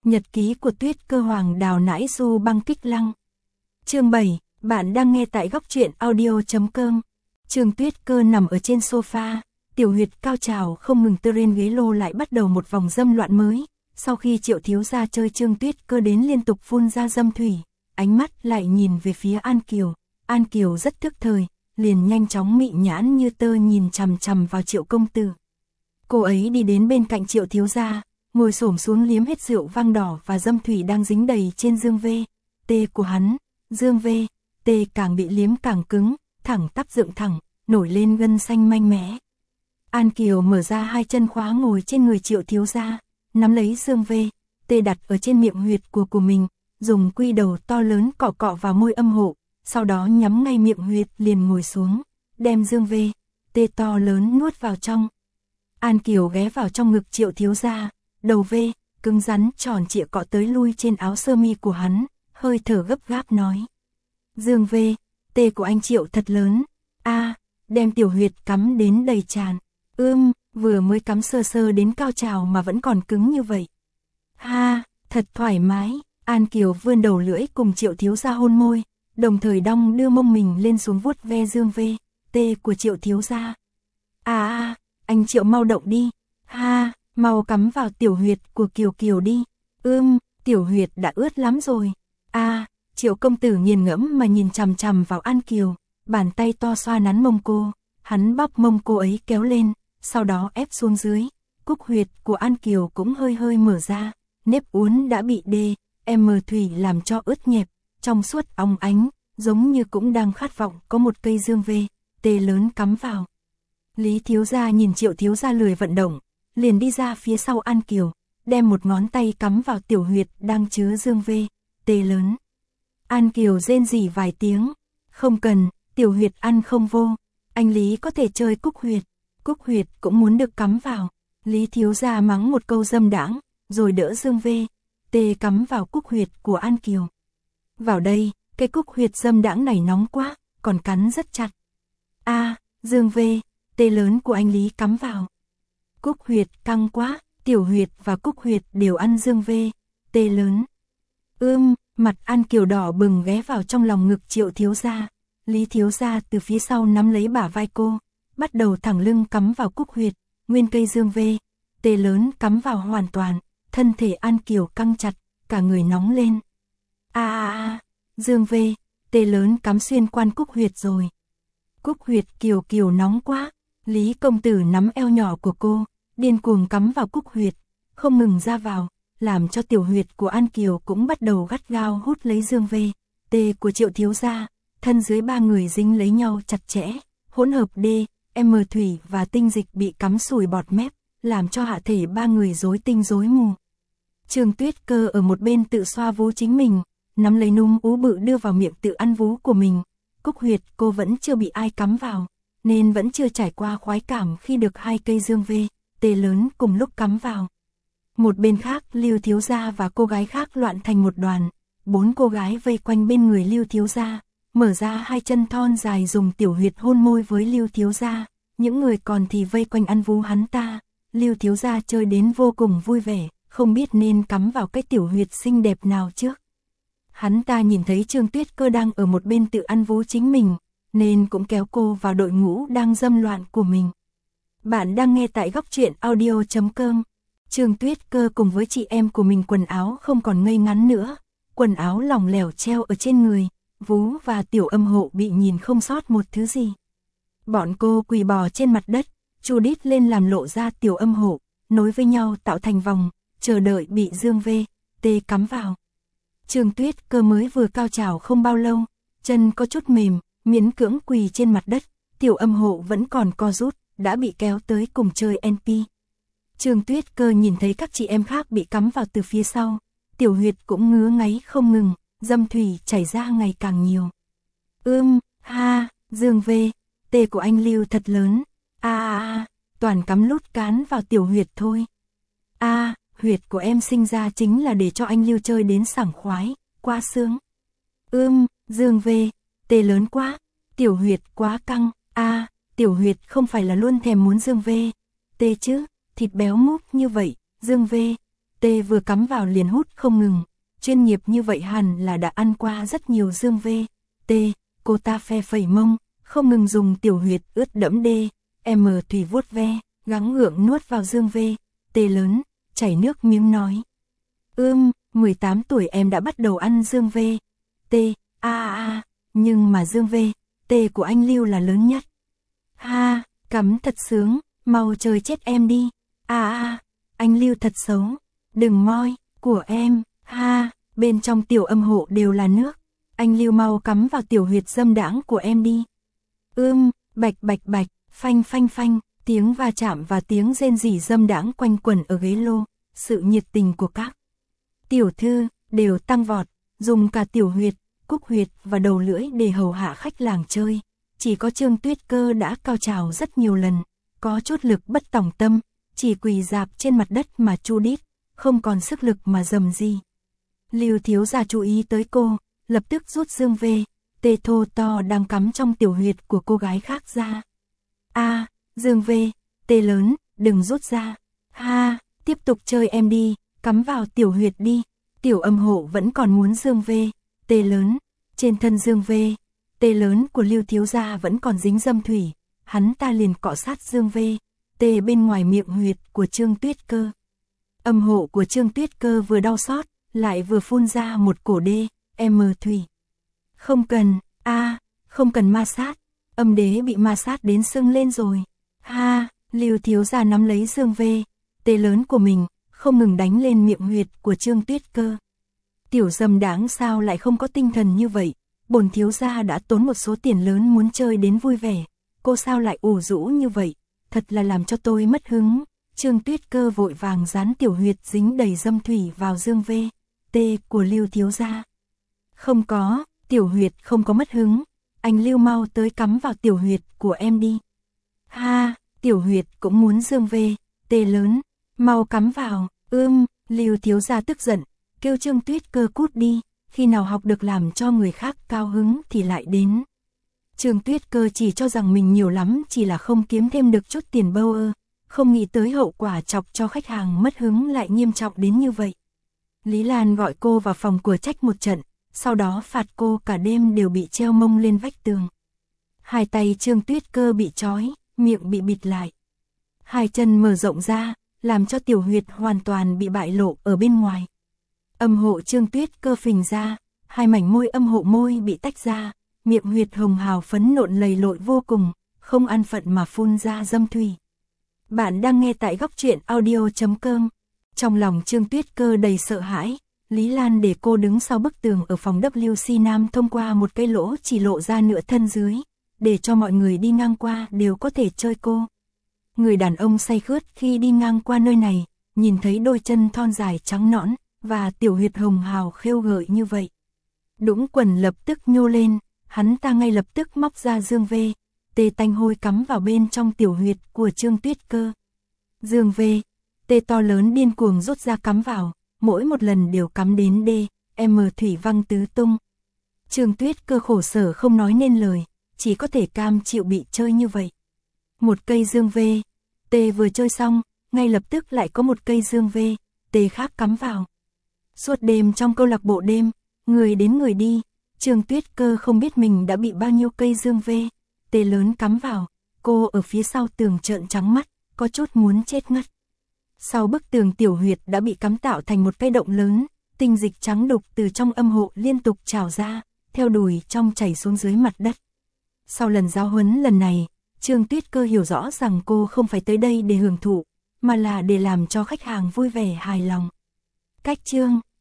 Nhật ký của Tuyết Cơ Hoàng Đào Nãi Du Băng Kích Lăng. Chương 7, bạn đang nghe tại góc truyện audio.com. Trương Tuyết Cơ nằm ở trên sofa, tiểu huyệt cao trào không ngừng tơ trên ghế lô lại bắt đầu một vòng dâm loạn mới. Sau khi Triệu thiếu gia chơi Trương Tuyết Cơ đến liên tục phun ra dâm thủy, ánh mắt lại nhìn về phía An Kiều. An Kiều rất thức thời, liền nhanh chóng mị nhãn như tơ nhìn chằm chằm vào Triệu công tử. Cô ấy đi đến bên cạnh Triệu thiếu gia, ngồi xổm xuống liếm hết rượu vang đỏ và dâm thủy đang dính đầy trên dương VT của hắn. Dương VT càng bị liếm càng cứng, thẳng tắp dựng thẳng, nổi lên gân xanh manh mẽ. An Kiều mở ra hai chân khóa ngồi trên người Triệu thiếu gia, nắm lấy dương VT đặt ở trên miệng huyệt của mình, dùng quy đầu to lớn cọ cọ vào môi âm hộ, sau đó nhắm ngay miệng huyệt liền ngồi xuống, đem dương VT to lớn nuốt vào trong. An Kiều ghé vào trong ngực Triệu thiếu gia, đầu cứng rắn tròn trịa cọ tới lui trên áo sơ mi của hắn, hơi thở gấp gáp nói: Dương VT của anh Triệu thật lớn, đem tiểu huyệt cắm đến đầy tràn. Vừa mới cắm sơ sơ đến cao trào mà vẫn còn cứng như vậy. Ha, thật thoải mái. An Kiều vươn đầu lưỡi cùng Triệu thiếu gia hôn môi, đồng thời đong đưa mông mình lên xuống vuốt ve dương VT của Triệu thiếu gia. Anh Triệu mau động đi. Ha, mau cắm vào tiểu huyệt của Kiều Kiều đi. Tiểu huyệt đã ướt lắm rồi. Triệu công tử nghiền ngẫm mà nhìn chằm chằm vào An Kiều, bàn tay to xoa nắn mông cô, hắn bóp mông cô ấy kéo lên, sau đó ép xuống dưới. Cúc huyệt của An Kiều cũng hơi hơi mở ra, nếp uốn đã bị thủy làm cho ướt nhẹp, trong suốt óng ánh, giống như cũng đang khát vọng có một cây dương VT lớn cắm vào. Lý thiếu gia nhìn Triệu thiếu gia lười vận động, liền đi ra phía sau An Kiều, đem một ngón tay cắm vào tiểu huyệt đang chứa dương VT lớn. An Kiều rên rỉ vài tiếng, không cần, tiểu huyệt ăn không vô, anh Lý có thể chơi cúc huyệt cũng muốn được cắm vào. Lý thiếu gia mắng một câu dâm đãng, rồi đỡ dương VT cắm vào cúc huyệt của An Kiều. Vào đây, cái cúc huyệt dâm đãng này nóng quá, còn cắn rất chặt. Dương VT lớn của anh Lý cắm vào. Cúc huyệt căng quá, tiểu huyệt và cúc huyệt đều ăn dương VT lớn. Mặt An Kiều đỏ bừng ghé vào trong lòng ngực Triệu thiếu gia. Lý thiếu gia từ phía sau nắm lấy bả vai cô, bắt đầu thẳng lưng cắm vào cúc huyệt, nguyên cây dương VT lớn cắm vào hoàn toàn, thân thể An Kiều căng chặt, cả người nóng lên. Dương VT lớn cắm xuyên quan cúc huyệt rồi. Cúc huyệt Kiều Kiều nóng quá. Lý công tử nắm eo nhỏ của cô, điên cuồng cắm vào cúc huyệt, không ngừng ra vào, làm cho tiểu huyệt của An Kiều cũng bắt đầu gắt gao hút lấy dương VT của Triệu thiếu gia. Thân dưới ba người dính lấy nhau chặt chẽ, hỗn hợp thủy và tinh dịch bị cắm sùi bọt mép, làm cho hạ thể ba người rối tinh rối mù. Trương Tuyết Cơ ở một bên tự xoa vú chính mình, nắm lấy núm ú bự đưa vào miệng tự ăn vú của mình. Cúc huyệt cô vẫn chưa bị ai cắm vào, nên vẫn chưa trải qua khoái cảm khi được hai cây dương VT lớn cùng lúc cắm vào. Một bên khác, Lưu thiếu gia và cô gái khác loạn thành một đoàn, 4 cô gái vây quanh bên người Lưu thiếu gia, mở ra hai chân thon dài dùng tiểu huyệt hôn môi với Lưu thiếu gia, những người còn thì vây quanh ăn vú hắn ta. Lưu thiếu gia chơi đến vô cùng vui vẻ, không biết nên cắm vào cái tiểu huyệt xinh đẹp nào trước. Hắn ta nhìn thấy Trương Tuyết Cơ đang ở một bên tự ăn vú chính mình, nên cũng kéo cô vào đội ngũ đang dâm loạn của mình. Bạn đang nghe tại góc truyện audio.com. Trương Tuyết Cơ cùng với chị em của mình quần áo không còn ngây ngắn nữa, quần áo lỏng lẻo treo ở trên người, vú và tiểu âm hộ bị nhìn không sót một thứ gì. Bọn cô quỳ bò trên mặt đất, chu đít lên làm lộ ra tiểu âm hộ, nối với nhau tạo thành vòng, chờ đợi bị dương VT cắm vào. Trương Tuyết Cơ mới vừa cao trào không bao lâu, chân có chút mềm, miễn cưỡng quỳ trên mặt đất, tiểu âm hộ vẫn còn co rút, đã bị kéo tới cùng chơi NP. Trương Tuyết Cơ nhìn thấy các chị em khác bị cắm vào từ phía sau, tiểu huyệt cũng ngứa ngáy không ngừng, dâm thủy chảy ra ngày càng nhiều. Dương VT của anh Lưu thật lớn. Toàn cắm lút cán vào tiểu huyệt thôi. Huyệt của em sinh ra chính là để cho anh Lưu chơi đến sảng khoái, quá sướng. Dương VT lớn quá, tiểu huyệt quá căng. Tiểu huyệt không phải là luôn thèm muốn dương VT chứ, thịt béo múp như vậy, dương VT Tê vừa cắm vào liền hút không ngừng, chuyên nghiệp như vậy hẳn là đã ăn qua rất nhiều dương V. T, cô ta phe phẩy mông, không ngừng dùng tiểu huyệt ướt đẫm D, M thủy vuốt ve, gắng gượng nuốt vào dương V. T lớn, chảy nước miếng nói. 18 tuổi em đã bắt đầu ăn dương V. T, nhưng mà dương V, T của anh Lưu là lớn nhất. Ha, cắm thật sướng, mau chơi chết em đi. Anh Lưu thật xấu, đừng moi, của em, ha, bên trong tiểu âm hộ đều là nước. Anh Lưu mau cắm vào tiểu huyệt dâm đãng của em đi. Bạch bạch bạch, phanh phanh phanh, tiếng va chạm và tiếng rên rỉ dâm đãng quanh quẩn ở ghế lô, sự nhiệt tình của các tiểu thư đều tăng vọt, dùng cả tiểu huyệt, cúc huyệt và đầu lưỡi để hầu hạ khách làng chơi. Chỉ có Trương Tuyết Cơ đã cao trào rất nhiều lần, có chút lực bất tòng tâm, chỉ quỳ dạp trên mặt đất mà chu đít, không còn sức lực mà dầm gì. Lưu thiếu gia chú ý tới cô, lập tức rút dương V, T thô to đang cắm trong tiểu huyệt của cô gái khác ra. Dương V, T lớn, đừng rút ra. Ha, tiếp tục chơi em đi, cắm vào tiểu huyệt đi. Tiểu âm hộ vẫn còn muốn dương V, T lớn, trên thân dương V, T lớn của Lưu thiếu gia vẫn còn dính dâm thủy, hắn ta liền cọ sát dương V, T bên ngoài miệng huyệt của Trương Tuyết Cơ. Âm hộ của Trương Tuyết Cơ vừa đau xót, lại vừa phun ra một cổ D, M thủy. Không cần, không cần ma sát, âm đế bị ma sát đến sưng lên rồi. Ha, Lưu thiếu gia nắm lấy dương V, T lớn của mình, không ngừng đánh lên miệng huyệt của Trương Tuyết Cơ. Tiểu dâm đáng sao lại không có tinh thần như vậy, bổn thiếu gia đã tốn một số tiền lớn muốn chơi đến vui vẻ, cô sao lại ủ rũ như vậy, thật là làm cho tôi mất hứng. Trương Tuyết Cơ vội vàng dán tiểu huyệt dính đầy dâm thủy vào dương V, T của Lưu thiếu gia. Không có, tiểu huyệt không có mất hứng, anh Lưu mau tới cắm vào tiểu huyệt của em đi. Ha, tiểu huyệt cũng muốn dương V, T lớn, mau cắm vào. Lưu thiếu gia tức giận, kêu Trương Tuyết Cơ cút đi, khi nào học được làm cho người khác cao hứng thì lại đến. Trương Tuyết Cơ chỉ cho rằng mình nhiều lắm chỉ là không kiếm thêm được chút tiền bâu không nghĩ tới hậu quả chọc cho khách hàng mất hứng lại nghiêm trọng đến như vậy. Lý Lan gọi cô vào phòng của trách một trận, sau đó phạt cô cả đêm đều bị treo mông lên vách tường. Hai tay Trương Tuyết Cơ bị trói, miệng bị bịt lại. Hai chân mở rộng ra, làm cho tiểu huyệt hoàn toàn bị bại lộ ở bên ngoài. Âm hộ Trương Tuyết Cơ phình ra, hai mảnh môi âm hộ môi bị tách ra, miệng huyệt hồng hào phấn nộn lầy lội vô cùng, không an phận mà phun ra dâm thủy. Bạn đang nghe tại góc truyện audio.com. Trong lòng Trương Tuyết Cơ đầy sợ hãi, Lý Lan để cô đứng sau bức tường ở phòng WC Nam thông qua một cái lỗ chỉ lộ ra nửa thân dưới, để cho mọi người đi ngang qua đều có thể chơi cô. Người đàn ông say khướt khi đi ngang qua nơi này, nhìn thấy đôi chân thon dài trắng nõn, và tiểu huyệt hồng hào khêu gợi như vậy. Đũng quần lập tức nhô lên, hắn ta ngay lập tức móc ra dương V, T tanh hôi cắm vào bên trong tiểu huyệt của Trương Tuyết Cơ. Dương V, T to lớn điên cuồng rút ra cắm vào, mỗi một lần đều cắm đến D, M thủy văng tứ tung. Trương Tuyết Cơ khổ sở không nói nên lời, chỉ có thể cam chịu bị chơi như vậy. Một cây dương V, T vừa chơi xong, ngay lập tức lại có một cây dương V, T khác cắm vào. Suốt đêm trong câu lạc bộ đêm, người đến người đi, Trương Tuyết Cơ không biết mình đã bị bao nhiêu cây dương V, T lớn cắm vào, cô ở phía sau tường trợn trắng mắt, có chút muốn chết ngất. Sau bức tường tiểu huyệt đã bị cắm tạo thành một cái động lớn, tinh dịch trắng đục từ trong âm hộ liên tục trào ra, theo đùi trong chảy xuống dưới mặt đất. Sau lần giáo huấn lần này, Trương Tuyết Cơ hiểu rõ rằng cô không phải tới đây để hưởng thụ, mà là để làm cho khách hàng vui vẻ hài lòng. Cách chương